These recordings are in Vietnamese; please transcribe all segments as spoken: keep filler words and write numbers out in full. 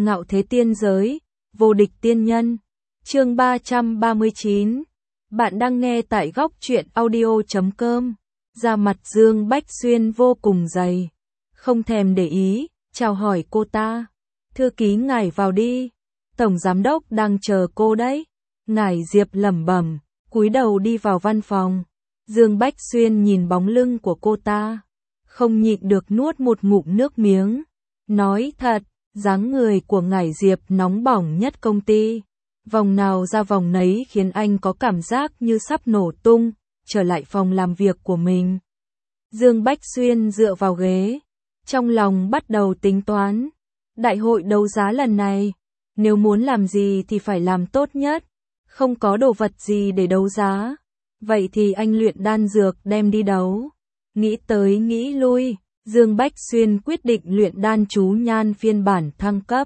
Ngạo thế tiên giới, vô địch tiên nhân. Chương ba trăm ba mươi chín. Bạn đang nghe tại góc truyện audio chấm com. Da mặt Dương Bách Xuyên vô cùng dày, không thèm để ý, chào hỏi cô ta. Thư ký ngài vào đi, tổng giám đốc đang chờ cô đấy. Ngải Diệp lẩm bẩm, cúi đầu đi vào văn phòng. Dương Bách Xuyên nhìn bóng lưng của cô ta, không nhịn được nuốt một ngụm nước miếng. Nói thật, dáng người của Ngải Diệp nóng bỏng nhất công ty. Vòng nào ra vòng nấy khiến anh có cảm giác như sắp nổ tung. Trở lại phòng làm việc của mình, Dương Bách Xuyên dựa vào ghế, trong lòng bắt đầu tính toán. Đại hội đấu giá lần này, nếu muốn làm gì thì phải làm tốt nhất. Không có đồ vật gì để đấu giá, vậy thì anh luyện đan dược đem đi đấu. Nghĩ tới nghĩ lui, Dương Bách Xuyên quyết định luyện đan chú nhan phiên bản thăng cấp.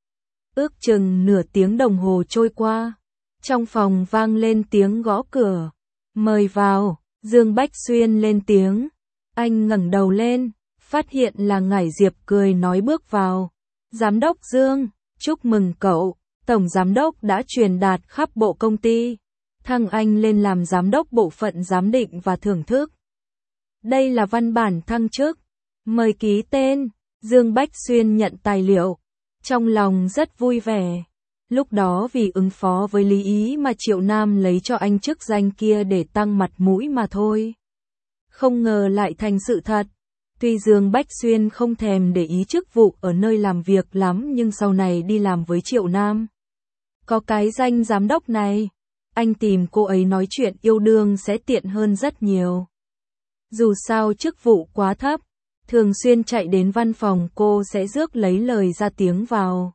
Ước chừng nửa tiếng đồng hồ trôi qua, trong phòng vang lên tiếng gõ cửa. Mời vào, Dương Bách Xuyên lên tiếng. Anh ngẩng đầu lên, phát hiện là Ngải Diệp cười nói bước vào. Giám đốc Dương, chúc mừng cậu, tổng giám đốc đã truyền đạt khắp bộ công ty, thăng anh lên làm giám đốc bộ phận giám định và thưởng thức. Đây là văn bản thăng chức, mời ký tên. Dương Bách Xuyên nhận tài liệu, trong lòng rất vui vẻ. Lúc đó vì ứng phó với Lý Ý mà Triệu Nam lấy cho anh chức danh kia để tăng mặt mũi mà thôi. Không ngờ lại thành sự thật. Tuy Dương Bách Xuyên không thèm để ý chức vụ ở nơi làm việc lắm, nhưng sau này đi làm với Triệu Nam, có cái danh giám đốc này, anh tìm cô ấy nói chuyện yêu đương sẽ tiện hơn rất nhiều. Dù sao chức vụ quá thấp, thường xuyên chạy đến văn phòng cô sẽ rước lấy lời ra tiếng vào.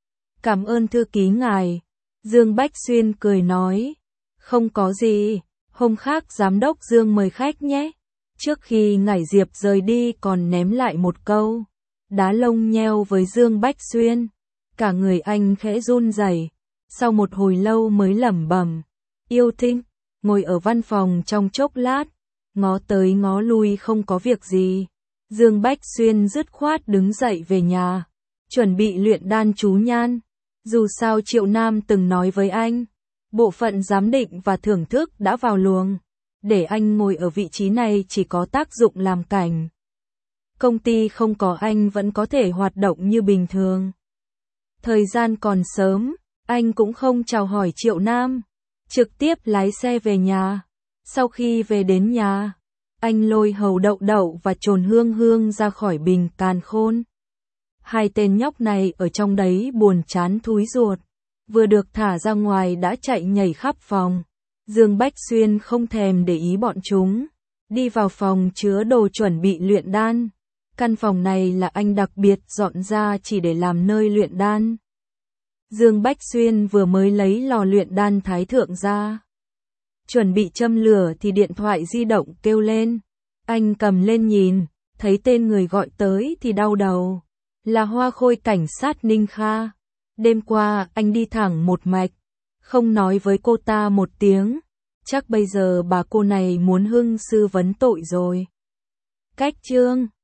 Cảm ơn thư ký ngài, Dương Bách Xuyên cười nói. Không có gì, hôm khác giám đốc Dương mời khách nhé. Trước khi Ngải Diệp rời đi còn ném lại một câu đá lông nheo với Dương Bách Xuyên. Cả người anh khẽ run rẩy, sau một hồi lâu mới lẩm bẩm, yêu thích. Ngồi ở văn phòng trong chốc lát, ngó tới ngó lui không có việc gì, Dương Bách Xuyên dứt khoát đứng dậy về nhà, chuẩn bị luyện đan chú nhan. Dù sao Triệu Nam từng nói với anh, bộ phận giám định và thưởng thức đã vào luồng, để anh ngồi ở vị trí này chỉ có tác dụng làm cảnh. Công ty không có anh vẫn có thể hoạt động như bình thường. Thời gian còn sớm, anh cũng không chào hỏi Triệu Nam, trực tiếp lái xe về nhà. Sau khi về đến nhà, anh lôi Hầu Đậu Đậu và Trồn Hương Hương ra khỏi bình càn khôn. Hai tên nhóc này ở trong đấy buồn chán thúi ruột, vừa được thả ra ngoài đã chạy nhảy khắp phòng. Dương Bách Xuyên không thèm để ý bọn chúng, đi vào phòng chứa đồ chuẩn bị luyện đan. Căn phòng này là anh đặc biệt dọn ra chỉ để làm nơi luyện đan. Dương Bách Xuyên vừa mới lấy lò luyện đan thái thượng ra, chuẩn bị châm lửa thì điện thoại di động kêu lên. Anh cầm lên nhìn, thấy tên người gọi tới thì đau đầu. Là Hoa Khôi cảnh sát Ninh Kha. Đêm qua anh đi thẳng một mạch, không nói với cô ta một tiếng. Chắc bây giờ bà cô này muốn hưng sư vấn tội rồi. Cách chương